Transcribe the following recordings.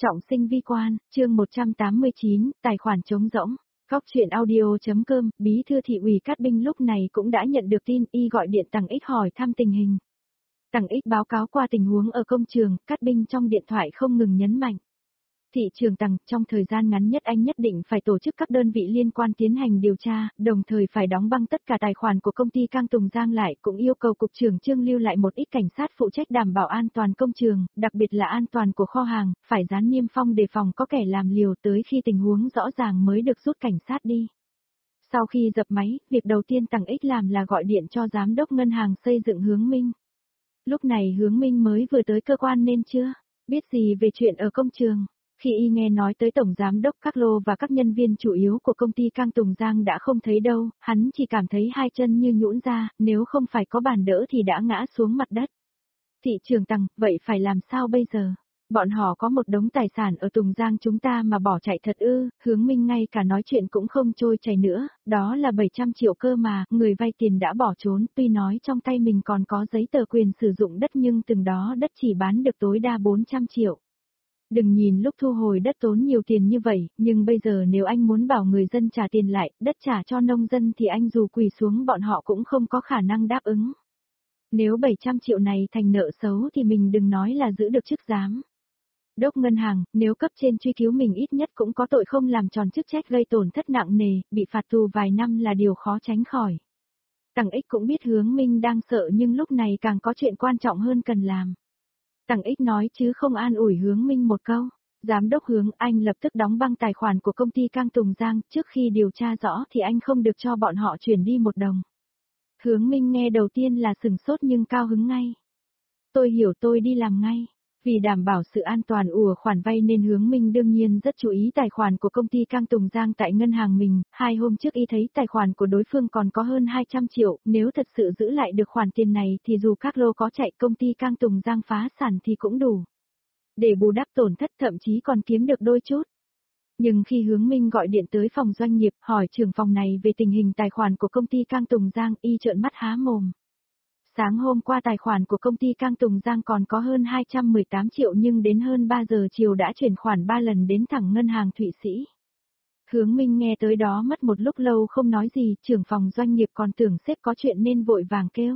Trọng sinh vi quan, chương 189, tài khoản trống rỗng. Góc truyện audio.com, bí thư thị ủy Cát Binh lúc này cũng đã nhận được tin y gọi điện Tằng Ích hỏi thăm tình hình. Tằng Ích báo cáo qua tình huống ở công trường, Cát Binh trong điện thoại không ngừng nhấn mạnh. Thị trường Tằng, trong thời gian ngắn nhất anh nhất định phải tổ chức các đơn vị liên quan tiến hành điều tra, đồng thời phải đóng băng tất cả tài khoản của công ty Cang Tùng Giang lại, cũng yêu cầu Cục trưởng Trương lưu lại một ít cảnh sát phụ trách đảm bảo an toàn công trường, đặc biệt là an toàn của kho hàng, phải dán niêm phong đề phòng có kẻ làm liều tới khi tình huống rõ ràng mới được rút cảnh sát đi. Sau khi dập máy, việc đầu tiên Tằng Ích làm là gọi điện cho giám đốc ngân hàng xây dựng Hướng Minh. Lúc này Hướng Minh mới vừa tới cơ quan nên chưa biết gì về chuyện ở công trường. Khi y nghe nói tới Tổng Giám đốc Các Lô và các nhân viên chủ yếu của công ty Cang Tùng Giang đã không thấy đâu, hắn chỉ cảm thấy hai chân như nhũn ra, nếu không phải có bàn đỡ thì đã ngã xuống mặt đất. Thị trường Tằng, vậy phải làm sao bây giờ? Bọn họ có một đống tài sản ở Tùng Giang chúng ta mà bỏ chạy thật ư? Hướng Minh ngay cả nói chuyện cũng không trôi chảy nữa, đó là 700 triệu cơ mà, người vay tiền đã bỏ trốn, tuy nói trong tay mình còn có giấy tờ quyền sử dụng đất nhưng từng đó đất chỉ bán được tối đa 400 triệu. Đừng nhìn lúc thu hồi đất tốn nhiều tiền như vậy, nhưng bây giờ nếu anh muốn bảo người dân trả tiền lại, đất trả cho nông dân thì anh dù quỳ xuống bọn họ cũng không có khả năng đáp ứng. Nếu 700 triệu này thành nợ xấu thì mình đừng nói là giữ được chức giám đốc ngân hàng, nếu cấp trên truy cứu mình ít nhất cũng có tội không làm tròn chức trách gây tổn thất nặng nề, bị phạt tù vài năm là điều khó tránh khỏi. Tằng Ích cũng biết Hướng Minh đang sợ nhưng lúc này càng có chuyện quan trọng hơn cần làm. Tằng Ích nói chứ không an ủi Hướng Minh một câu. Giám đốc Hướng, anh lập tức đóng băng tài khoản của công ty Cang Tùng Giang, trước khi điều tra rõ thì anh không được cho bọn họ chuyển đi một đồng. Hướng Minh nghe đầu tiên là sừng sốt nhưng cao hứng ngay. Tôi hiểu, tôi đi làm ngay. Vì đảm bảo sự an toàn của khoản vay nên Hướng Minh đương nhiên rất chú ý tài khoản của công ty Cang Tùng Giang tại ngân hàng mình. 2 hôm trước y thấy tài khoản của đối phương còn có hơn 200 triệu, nếu thật sự giữ lại được khoản tiền này thì dù các lô có chạy công ty Cang Tùng Giang phá sản thì cũng đủ. Để bù đắp tổn thất thậm chí còn kiếm được đôi chút. Nhưng khi Hướng Minh gọi điện tới phòng doanh nghiệp hỏi trưởng phòng này về tình hình tài khoản của công ty Cang Tùng Giang, y trợn mắt há mồm. Sáng hôm qua tài khoản của công ty Cang Tùng Giang còn có hơn 218 triệu nhưng đến hơn 3 giờ chiều đã chuyển khoản 3 lần đến thẳng ngân hàng Thụy Sĩ. Hướng Minh nghe tới đó mất một lúc lâu không nói gì, trưởng phòng doanh nghiệp còn tưởng sếp có chuyện nên vội vàng kêu.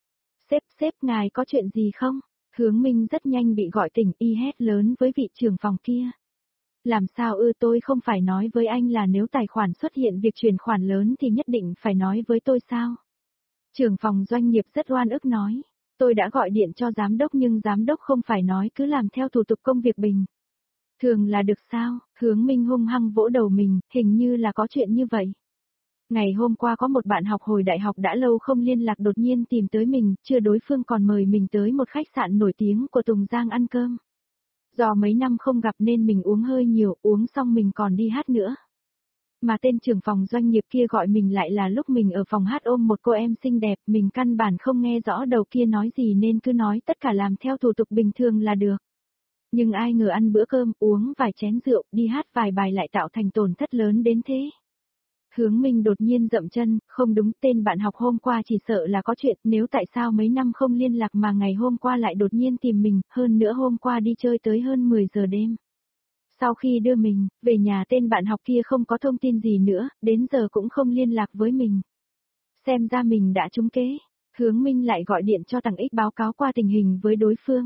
Sếp ngài có chuyện gì không? Hướng Minh rất nhanh bị gọi tỉnh, y hét lớn với vị trưởng phòng kia. Làm sao tôi không phải nói với anh là nếu tài khoản xuất hiện việc chuyển khoản lớn thì nhất định phải nói với tôi sao? Trưởng phòng doanh nghiệp rất oan ức nói, tôi đã gọi điện cho giám đốc nhưng giám đốc không phải nói cứ làm theo thủ tục công việc bình thường là được sao? Hướng Minh hung hăng vỗ đầu mình, hình như là có chuyện như vậy. Ngày hôm qua có một bạn học hồi đại học đã lâu không liên lạc đột nhiên tìm tới mình, chưa đối phương còn mời mình tới một khách sạn nổi tiếng của Tùng Giang ăn cơm. Do mấy năm không gặp nên mình uống hơi nhiều, uống xong mình còn đi hát nữa. Mà tên trưởng phòng doanh nghiệp kia gọi mình lại là lúc mình ở phòng hát ôm một cô em xinh đẹp, mình căn bản không nghe rõ đầu kia nói gì nên cứ nói tất cả làm theo thủ tục bình thường là được. Nhưng ai ngờ ăn bữa cơm, uống vài chén rượu, đi hát vài bài lại tạo thành tổn thất lớn đến thế. Hướng Minh đột nhiên dậm chân, không đúng, tên bạn học hôm qua chỉ sợ là có chuyện, nếu tại sao mấy năm không liên lạc mà ngày hôm qua lại đột nhiên tìm mình, hơn nữa hôm qua đi chơi tới hơn 10 giờ đêm. Sau khi đưa mình về nhà tên bạn học kia không có thông tin gì nữa, đến giờ cũng không liên lạc với mình. Xem ra mình đã trúng kế. Hướng Minh lại gọi điện cho Tằng Ích báo cáo qua tình hình với đối phương.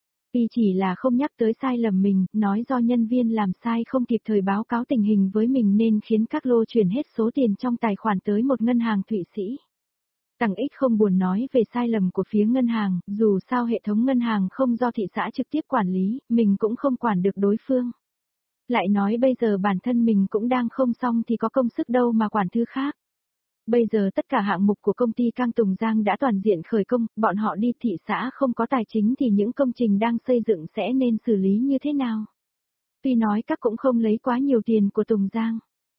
Y chỉ là không nhắc tới sai lầm mình, nói do nhân viên làm sai không kịp thời báo cáo tình hình với mình nên khiến các lô chuyển hết số tiền trong tài khoản tới một ngân hàng Thụy Sĩ. Tằng Ích không buồn nói về sai lầm của phía ngân hàng, dù sao hệ thống ngân hàng không do thị xã trực tiếp quản lý, mình cũng không quản được đối phương. Lại nói bây giờ bản thân mình cũng đang không xong thì có công sức đâu mà quản thứ khác. Bây giờ tất cả hạng mục của công ty Cang Tùng Giang đã toàn diện khởi công, bọn họ đi thị xã không có tài chính thì những công trình đang xây dựng sẽ nên xử lý như thế nào? Tuy nói các cũng không lấy quá nhiều tiền của Tùng Giang.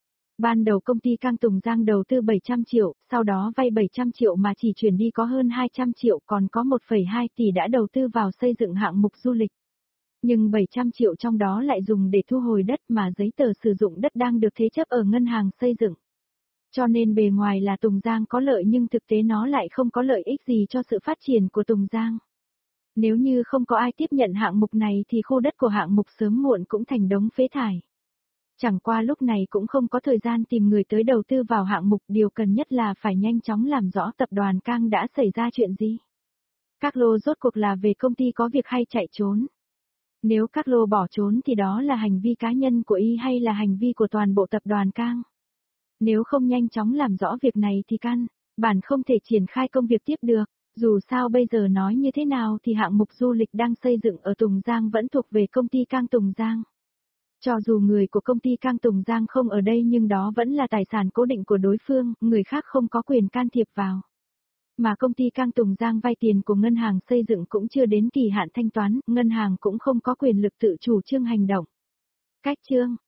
Ban đầu công ty Cang Tùng Giang đầu tư 700 triệu, sau đó vay 700 triệu mà chỉ chuyển đi có hơn 200 triệu còn có 1,2 tỷ đã đầu tư vào xây dựng hạng mục du lịch. Nhưng 700 triệu trong đó lại dùng để thu hồi đất mà giấy tờ sử dụng đất đang được thế chấp ở ngân hàng xây dựng. Cho nên bề ngoài là Tùng Giang có lợi nhưng thực tế nó lại không có lợi ích gì cho sự phát triển của Tùng Giang. Nếu như không có ai tiếp nhận hạng mục này thì khu đất của hạng mục sớm muộn cũng thành đống phế thải. Chẳng qua lúc này cũng không có thời gian tìm người tới đầu tư vào hạng mục, điều cần nhất là phải nhanh chóng làm rõ tập đoàn Cang đã xảy ra chuyện gì. Các lô rốt cuộc là về công ty có việc hay chạy trốn. Nếu các lô bỏ trốn thì đó là hành vi cá nhân của y hay là hành vi của toàn bộ tập đoàn Cang. Nếu không nhanh chóng làm rõ việc này thì căn bản không thể triển khai công việc tiếp được. Dù sao bây giờ nói như thế nào thì hạng mục du lịch đang xây dựng ở Tùng Giang vẫn thuộc về công ty Cang Tùng Giang. Cho dù người của công ty Cang Tùng Giang không ở đây nhưng đó vẫn là tài sản cố định của đối phương, người khác không có quyền can thiệp vào. Mà công ty Cang Tùng Giang vay tiền của ngân hàng xây dựng cũng chưa đến kỳ hạn thanh toán, ngân hàng cũng không có quyền lực tự chủ trương hành động. Cách chương